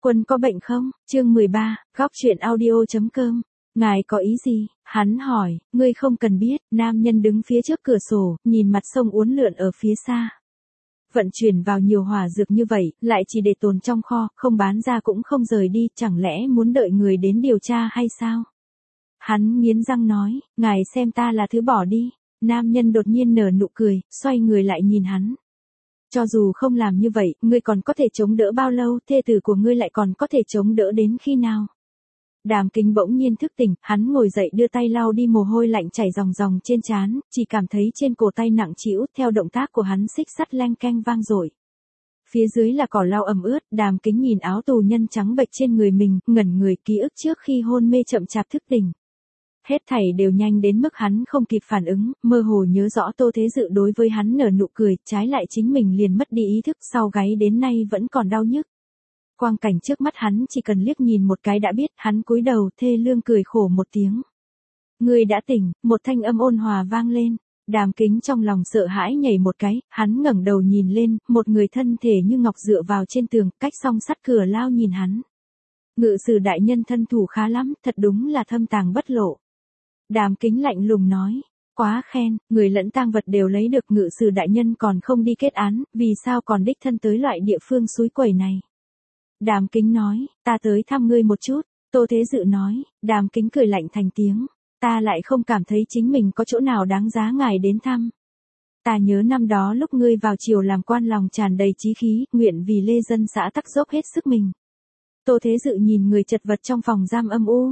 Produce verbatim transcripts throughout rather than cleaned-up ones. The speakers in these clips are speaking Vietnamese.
Quân có bệnh không? Chương mười ba, góc truyện audio.com. Ngài có ý gì? Hắn hỏi, ngươi không cần biết. Nam nhân đứng phía trước cửa sổ, nhìn mặt sông uốn lượn ở phía xa. Vận chuyển vào nhiều hỏa dược như vậy, lại chỉ để tồn trong kho, không bán ra cũng không rời đi, chẳng lẽ muốn đợi người đến điều tra hay sao? Hắn nghiến răng nói, ngài xem ta là thứ bỏ đi. Nam nhân đột nhiên nở nụ cười, xoay người lại nhìn hắn. Cho dù không làm như vậy, ngươi còn có thể chống đỡ bao lâu, thê tử của ngươi lại còn có thể chống đỡ đến khi nào? Đàm Kính bỗng nhiên thức tỉnh, hắn ngồi dậy đưa tay lau đi mồ hôi lạnh chảy ròng ròng trên trán, chỉ cảm thấy trên cổ tay nặng trĩu, theo động tác của hắn xích sắt leng keng vang dội. Phía dưới là cỏ lau ẩm ướt, Đàm Kính nhìn áo tù nhân trắng bệch trên người mình, ngẩn người, ký ức trước khi hôn mê chậm chạp thức tỉnh. Hết thảy đều nhanh đến mức hắn không kịp phản ứng, mơ hồ nhớ rõ Tô Thế Dự đối với hắn nở nụ cười, trái lại chính mình liền mất đi ý thức, sau gáy đến nay vẫn còn đau nhức. Quang cảnh trước mắt hắn chỉ cần liếc nhìn một cái đã biết, hắn cúi đầu thê lương cười khổ một tiếng. Ngươi đã tỉnh, một thanh âm ôn hòa vang lên. Đàm Kính trong lòng sợ hãi nhảy một cái, hắn ngẩng đầu nhìn lên, một người thân thể như ngọc dựa vào trên tường, cách song sắt cửa lao nhìn hắn. Ngự sử đại nhân thân thủ khá lắm, thật đúng là thâm tàng bất lộ. Đàm Kính lạnh lùng nói, quá khen, người lẫn tang vật đều lấy được, ngự sử đại nhân còn không đi kết án, vì sao còn đích thân tới loại địa phương suối quẩy này? Đàm Kính nói, ta tới thăm ngươi một chút. Tô Thế Dự nói. Đàm Kính cười lạnh thành tiếng, ta lại không cảm thấy chính mình có chỗ nào đáng giá ngài đến thăm. Ta nhớ năm đó lúc ngươi vào triều làm quan lòng tràn đầy chí khí, nguyện vì lê dân xã Tắc dốc hết sức mình. Tô Thế Dự nhìn người chật vật trong phòng giam âm u.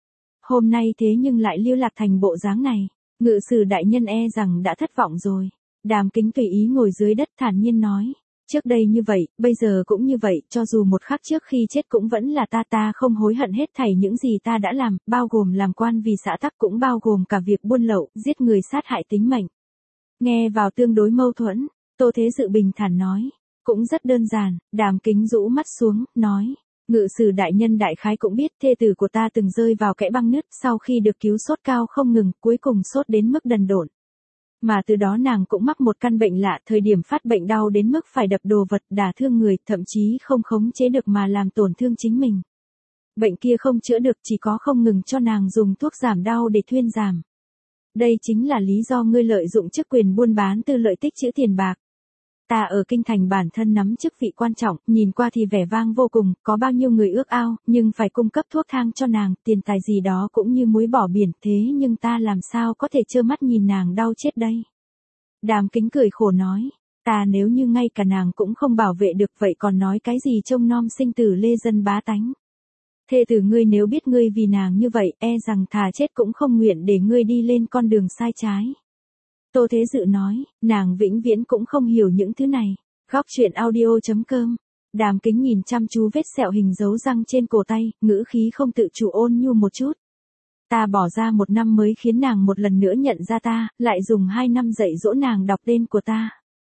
Hôm nay thế nhưng lại lưu lạc thành bộ dáng này, ngự sử đại nhân e rằng đã thất vọng rồi. Đàm Kính tùy ý ngồi dưới đất thản nhiên nói, trước đây như vậy, bây giờ cũng như vậy, cho dù một khắc trước khi chết cũng vẫn là ta, ta không hối hận hết thảy những gì ta đã làm, bao gồm làm quan vì xã Tắc, cũng bao gồm cả việc buôn lậu, giết người, sát hại tính mệnh. Nghe vào tương đối mâu thuẫn, Tô Thế Dự bình thản nói, cũng rất đơn giản. Đàm Kính rũ mắt xuống, nói, ngự sử đại nhân đại khái cũng biết thê tử của ta từng rơi vào kẽ băng nứt, sau khi được cứu sốt cao không ngừng, cuối cùng sốt đến mức đần độn. Mà từ đó nàng cũng mắc một căn bệnh lạ, thời điểm phát bệnh đau đến mức phải đập đồ vật, đả thương người, thậm chí không khống chế được mà làm tổn thương chính mình. Bệnh kia không chữa được, chỉ có không ngừng cho nàng dùng thuốc giảm đau để thuyên giảm. Đây chính là lý do ngươi lợi dụng chức quyền buôn bán tư lợi tích trữ tiền bạc. Ta ở kinh thành bản thân nắm chức vị quan trọng, nhìn qua thì vẻ vang vô cùng, có bao nhiêu người ước ao, nhưng phải cung cấp thuốc thang cho nàng, tiền tài gì đó cũng như muối bỏ biển, thế nhưng ta làm sao có thể trơ mắt nhìn nàng đau chết đây? Đàm Kính cười khổ nói, ta nếu như ngay cả nàng cũng không bảo vệ được, vậy còn nói cái gì trông nom sinh tử lê dân bá tánh? Thê tử ngươi nếu biết ngươi vì nàng như vậy, e rằng thà chết cũng không nguyện để ngươi đi lên con đường sai trái. Tô Thế Dự nói, nàng vĩnh viễn cũng không hiểu những thứ này. Góc truyện audio.com. Đàm Kính nhìn chăm chú vết sẹo hình dấu răng trên cổ tay, ngữ khí không tự chủ ôn nhu một chút. Ta bỏ ra một năm mới khiến nàng một lần nữa nhận ra ta, lại dùng hai năm dạy dỗ nàng đọc tên của ta.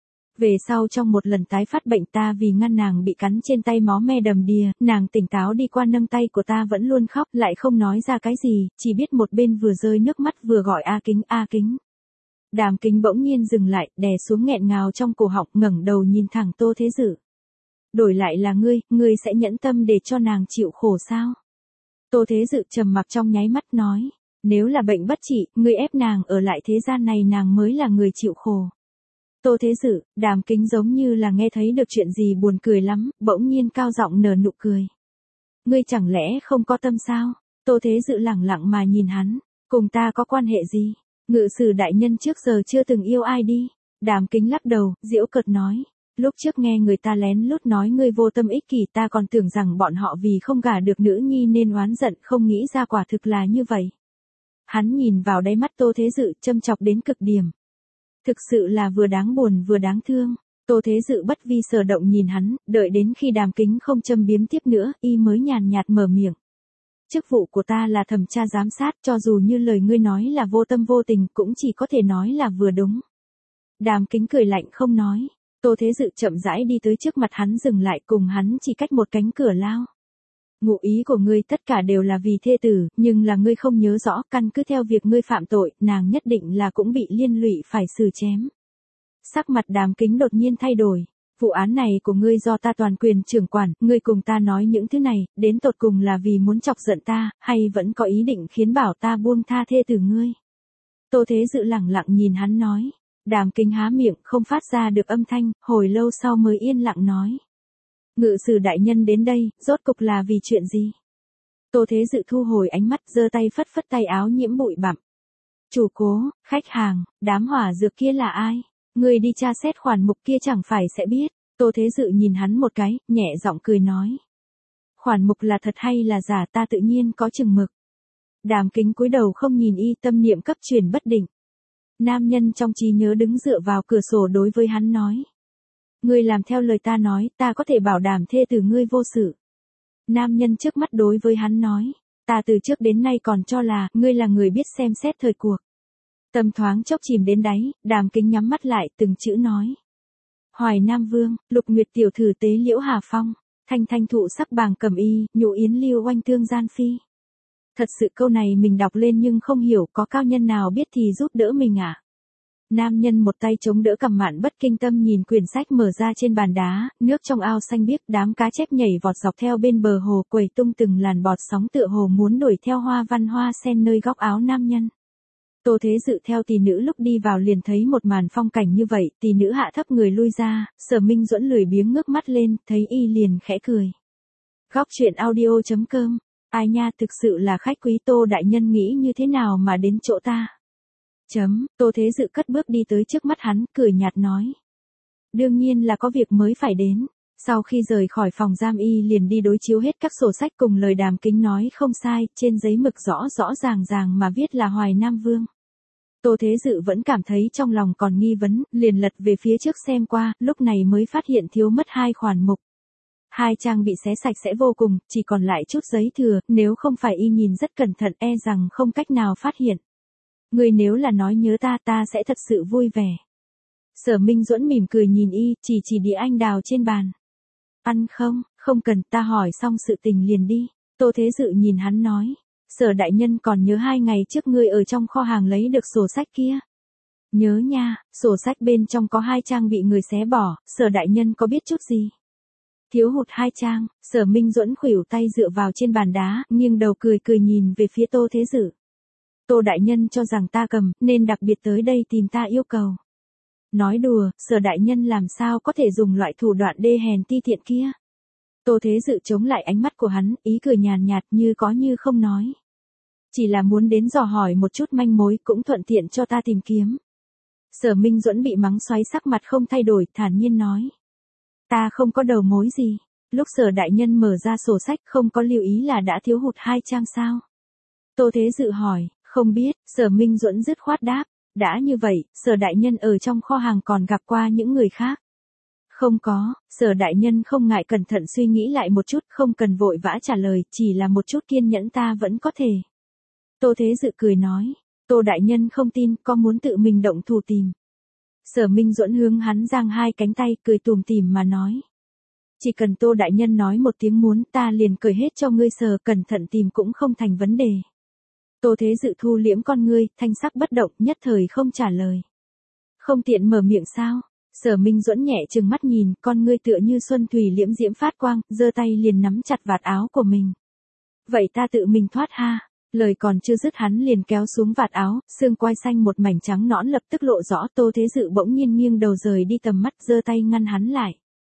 Về sau trong một lần tái phát bệnh, ta vì ngăn nàng bị cắn trên tay máu me đầm đìa, nàng tỉnh táo đi qua nâng tay của ta vẫn luôn khóc, lại không nói ra cái gì, chỉ biết một bên vừa rơi nước mắt vừa gọi A Kính, A Kính. Đàm Kính bỗng nhiên dừng lại, đè xuống nghẹn ngào trong cổ họng, ngẩng đầu nhìn thẳng Tô Thế Dự. Đổi lại là ngươi, ngươi sẽ nhẫn tâm để cho nàng chịu khổ sao? Tô Thế Dự trầm mặc trong nháy mắt nói, nếu là bệnh bất trị, ngươi ép nàng ở lại thế gian này, nàng mới là người chịu khổ. Tô Thế Dự, Đàm Kính giống như là nghe thấy được chuyện gì buồn cười lắm, bỗng nhiên cao giọng nở nụ cười. Ngươi chẳng lẽ không có tâm sao? Tô Thế Dự lẳng lặng mà nhìn hắn, cùng ta có quan hệ gì? Ngự sử đại nhân trước giờ chưa từng yêu ai đi. Đàm Kính lắc đầu, giễu cợt nói, lúc trước nghe người ta lén lút nói ngươi vô tâm ích kỷ, ta còn tưởng rằng bọn họ vì không gả được nữ nhi nên oán giận, không nghĩ ra quả thực là như vậy. Hắn nhìn vào đáy mắt Tô Thế Dự, châm chọc đến cực điểm. Thực sự là vừa đáng buồn vừa đáng thương. Tô Thế Dự bất vi sở động nhìn hắn, đợi đến khi Đàm Kính không châm biếm tiếp nữa, y mới nhàn nhạt mở miệng. Chức vụ của ta là thẩm tra giám sát, cho dù như lời ngươi nói là vô tâm vô tình, cũng chỉ có thể nói là vừa đúng. Đàm Kính cười lạnh không nói. Tô Thế Dự chậm rãi đi tới trước mặt hắn, dừng lại, cùng hắn chỉ cách một cánh cửa lao. Ngụ ý của ngươi tất cả đều là vì thê tử, nhưng là ngươi không nhớ rõ, căn cứ theo việc ngươi phạm tội, nàng nhất định là cũng bị liên lụy phải xử chém. Sắc mặt Đàm Kính đột nhiên thay đổi. Vụ án này của ngươi do ta toàn quyền trưởng quản, ngươi cùng ta nói những thứ này, đến tột cùng là vì muốn chọc giận ta, hay vẫn có ý định khiến bảo ta buông tha thê tử ngươi? Tô Thế Dự lẳng lặng nhìn hắn nói. Đàm Kính há miệng không phát ra được âm thanh, hồi lâu sau mới yên lặng nói. Ngự sử đại nhân đến đây, rốt cục là vì chuyện gì? Tô Thế Dự thu hồi ánh mắt, giơ tay phất phất tay áo nhiễm bụi bặm. Chủ cố, khách hàng, đám hỏa dược kia là ai? Người đi tra xét khoản mục kia chẳng phải sẽ biết. Tô Thế Dự nhìn hắn một cái, nhẹ giọng cười nói. Khoản mục là thật hay là giả ta tự nhiên có chừng mực. Đàm Kính cúi đầu không nhìn y, tâm niệm cấp chuyển bất định. Nam nhân trong trí nhớ đứng dựa vào cửa sổ đối với hắn nói. Ngươi làm theo lời ta nói, ta có thể bảo đảm thê tử ngươi vô sự. Nam nhân trước mắt đối với hắn nói. Ta từ trước đến nay còn cho là, ngươi là người biết xem xét thời cuộc. Tâm thoáng chốc chìm đến đáy, Đàm Kính nhắm mắt lại từng chữ nói. Hoài Nam Vương, Lục Nguyệt tiểu thử tế Liễu Hà Phong, thanh thanh thụ sắc bàng cẩm y, nhụ yến lưu oanh tương gian phi. Thật sự câu này mình đọc lên nhưng không hiểu có cao nhân nào biết thì giúp đỡ mình à? Nam nhân một tay chống đỡ cằm mạn bất kinh tâm nhìn quyển sách mở ra trên bàn đá, nước trong ao xanh biếc, đám cá chép nhảy vọt dọc theo bên bờ hồ quẩy tung từng làn bọt sóng tựa hồ muốn đuổi theo hoa văn hoa sen nơi góc áo nam nhân. Tô Thế Dự theo tỷ nữ lúc đi vào liền thấy một màn phong cảnh như vậy, tỷ nữ hạ thấp người lui ra, Sở Minh Duẫn lười biếng ngước mắt lên, thấy y liền khẽ cười. Góc truyện audio chấm com, ai nha, thực sự là khách quý Tô đại nhân nghĩ như thế nào mà đến chỗ ta? Chấm, Tô Thế Dự cất bước đi tới trước mắt hắn, cười nhạt nói. Đương nhiên là có việc mới phải đến. Sau khi rời khỏi phòng giam y liền đi đối chiếu hết các sổ sách cùng lời Đàm Kính nói không sai, trên giấy mực rõ rõ ràng ràng mà viết là Hoài Nam Vương. Tô Thế Dự vẫn cảm thấy trong lòng còn nghi vấn, liền lật về phía trước xem qua, lúc này mới phát hiện thiếu mất hai khoản mục. Hai trang bị xé sạch sẽ vô cùng, chỉ còn lại chút giấy thừa, nếu không phải y nhìn rất cẩn thận e rằng không cách nào phát hiện. Người nếu là nói nhớ ta ta sẽ thật sự vui vẻ. Sở Minh Duẫn mỉm cười nhìn y, chỉ chỉ đĩa anh đào trên bàn. Ăn không, không cần, ta hỏi xong sự tình liền đi. Tô Thế Dự nhìn hắn nói. Sở đại nhân còn nhớ hai ngày trước ngươi ở trong kho hàng lấy được sổ sách kia. Nhớ nha, sổ sách bên trong có hai trang bị người xé bỏ, sở đại nhân có biết chút gì? Thiếu hụt hai trang, Sở Minh Duẫn khuỷu tay dựa vào trên bàn đá, nghiêng đầu cười cười nhìn về phía Tô Thế Dự. Tô đại nhân cho rằng ta cầm, nên đặc biệt tới đây tìm ta yêu cầu. Nói đùa, Sở đại nhân làm sao có thể dùng loại thủ đoạn đê hèn ti tiện kia. Tô Thế Dự chống lại ánh mắt của hắn, ý cười nhàn nhạt như có như không nói. Chỉ là muốn đến dò hỏi một chút manh mối cũng thuận tiện cho ta tìm kiếm. Sở Minh Duẫn bị mắng xoáy sắc mặt không thay đổi, thản nhiên nói. Ta không có đầu mối gì. Lúc Sở đại nhân mở ra sổ sách không có lưu ý là đã thiếu hụt hai trang sao? Tô Thế Dự hỏi, không biết, Sở Minh Duẫn dứt khoát đáp. Đã như vậy, Sở đại nhân ở trong kho hàng còn gặp qua những người khác. Không có, Sở đại nhân không ngại cẩn thận suy nghĩ lại một chút, không cần vội vã trả lời, chỉ là một chút kiên nhẫn ta vẫn có thể. Tô Thế Dự cười nói, Tô đại nhân không tin, có muốn tự mình động thủ tìm. Sở Minh Duẫn hướng hắn giang hai cánh tay, cười tùm tìm mà nói. Chỉ cần Tô đại nhân nói một tiếng muốn, ta liền cởi hết cho ngươi sờ, cẩn thận tìm cũng không thành vấn đề. Tô Thế Dự thu liễm con ngươi, thanh sắc bất động, nhất thời không trả lời. Không tiện mở miệng sao? Sở Minh Duẫn nhẹ trừng mắt nhìn, con ngươi tựa như xuân thủy liễm diễm phát quang, giơ tay liền nắm chặt vạt áo của mình. Vậy ta tự mình thoát ha. Lời còn chưa dứt hắn liền kéo xuống vạt áo, xương quai xanh một mảnh trắng nõn lập tức lộ rõ. Tô Thế Dự bỗng nhiên nghiêng đầu rời đi tầm mắt, giơ tay ngăn hắn lại.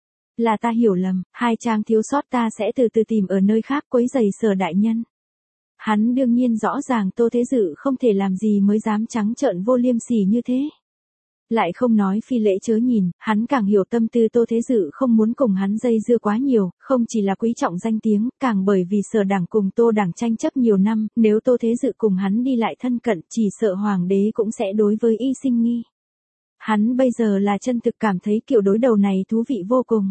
Là ta hiểu lầm, hai trang thiếu sót ta sẽ từ từ tìm ở nơi khác quấy rầy Sở đại nhân. Hắn đương nhiên rõ ràng Tô Thế Dự không thể làm gì mới dám trắng trợn vô liêm sỉ như thế. Lại không nói phi lễ chớ nhìn, hắn càng hiểu tâm tư Tô Thế Dự không muốn cùng hắn dây dưa quá nhiều, không chỉ là quý trọng danh tiếng, càng bởi vì Sở đảng cùng Tô đảng tranh chấp nhiều năm, nếu Tô Thế Dự cùng hắn đi lại thân cận, chỉ sợ hoàng đế cũng sẽ đối với y sinh nghi. Hắn bây giờ là chân thực cảm thấy kiểu đối đầu này thú vị vô cùng.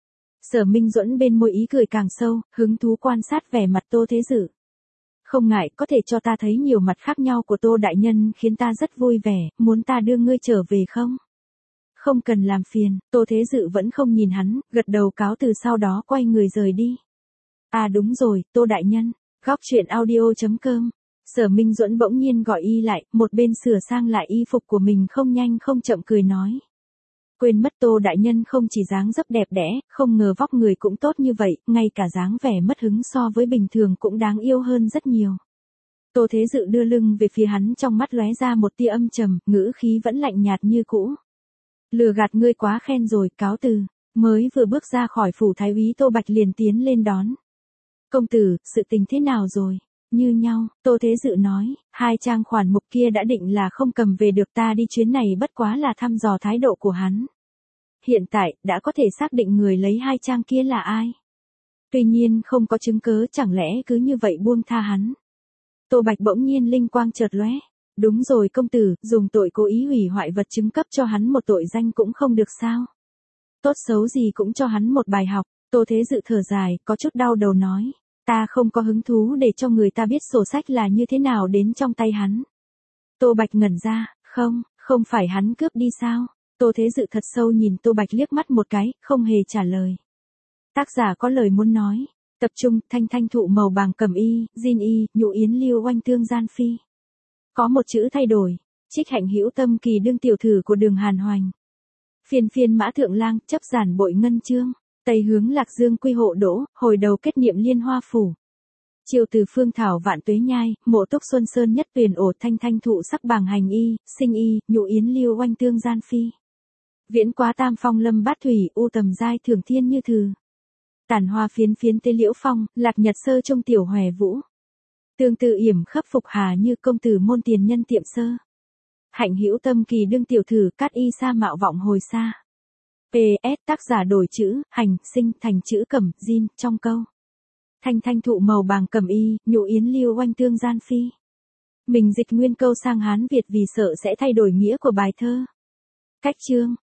Sở Minh Duẫn bên môi ý cười càng sâu, hứng thú quan sát vẻ mặt Tô Thế Dự. Không ngại, có thể cho ta thấy nhiều mặt khác nhau của Tô đại nhân khiến ta rất vui vẻ, muốn ta đưa ngươi trở về không? Không cần làm phiền, Tô Thế Dự vẫn không nhìn hắn, gật đầu cáo từ sau đó quay người rời đi. À đúng rồi, Tô đại nhân, góc truyện audio chấm com. Sở Minh Duẫn bỗng nhiên gọi y lại, một bên sửa sang lại y phục của mình không nhanh không chậm cười nói. Quên mất Tô đại nhân không chỉ dáng dấp đẹp đẽ, không ngờ vóc người cũng tốt như vậy, ngay cả dáng vẻ mất hứng so với bình thường cũng đáng yêu hơn rất nhiều. Tô Thế Dự đưa lưng về phía hắn, trong mắt lóe ra một tia âm trầm, ngữ khí vẫn lạnh nhạt như cũ. Lừa gạt ngươi quá khen rồi, cáo từ. Mới vừa bước ra khỏi phủ thái úy, Tô Bạch liền tiến lên đón. Công tử, sự tình thế nào rồi? Như nhau, Tô Thế Dự nói, hai trang khoản mục kia đã định là không cầm về được, ta đi chuyến này bất quá là thăm dò thái độ của hắn. Hiện tại, đã có thể xác định người lấy hai trang kia là ai. Tuy nhiên không có chứng cớ, chẳng lẽ cứ như vậy buông tha hắn. Tô Bạch bỗng nhiên linh quang chợt lóe. Đúng rồi công tử, dùng tội cố ý hủy hoại vật chứng cấp cho hắn một tội danh cũng không được sao. Tốt xấu gì cũng cho hắn một bài học. Tô Thế Dự thở dài, có chút đau đầu nói. Ta không có hứng thú để cho người ta biết sổ sách là như thế nào đến trong tay hắn. Tô Bạch ngẩn ra, không, không phải hắn cướp đi sao? Tô Thế Dự thật sâu nhìn Tô Bạch liếc mắt một cái, không hề trả lời. Tác giả có lời muốn nói. Tập trung, thanh thanh thụ màu bàng cẩm y, diên y, nhũ yến liêu oanh tương gian phi. Có một chữ thay đổi. Trích hạnh hữu tâm kỳ đương tiểu thử của Đường Hàn Hoành. Phiên phiên mã thượng lang, chấp giản bội ngân chương. Tây hướng Lạc Dương quy hộ đỗ, hồi đầu kết niệm liên hoa phủ. Chiều từ phương thảo vạn tuế nhai, mộ túc xuân sơn nhất tuyển ổ thanh thanh thụ sắc bàng hành y, sinh y, nhũ yến liêu oanh tương gian phi. Viễn quá tam phong lâm bát thủy, u tầm giai thường thiên như thừ. Tản hoa phiến phiến tê liễu phong, lạc nhật sơ trong tiểu hòe vũ. Tương tự yểm khấp phục hà như công tử môn tiền nhân tiệm sơ. Hạnh hữu tâm kỳ đương tiểu thử, cát y sa mạo vọng hồi xa. pê ét tác giả đổi chữ, hành, sinh thành chữ cẩm, diên, trong câu. Thanh thanh thụ màu bàng cẩm y, nhũ yến liêu oanh tương gian phi. Mình dịch nguyên câu sang Hán Việt vì sợ sẽ thay đổi nghĩa của bài thơ. Cách chương.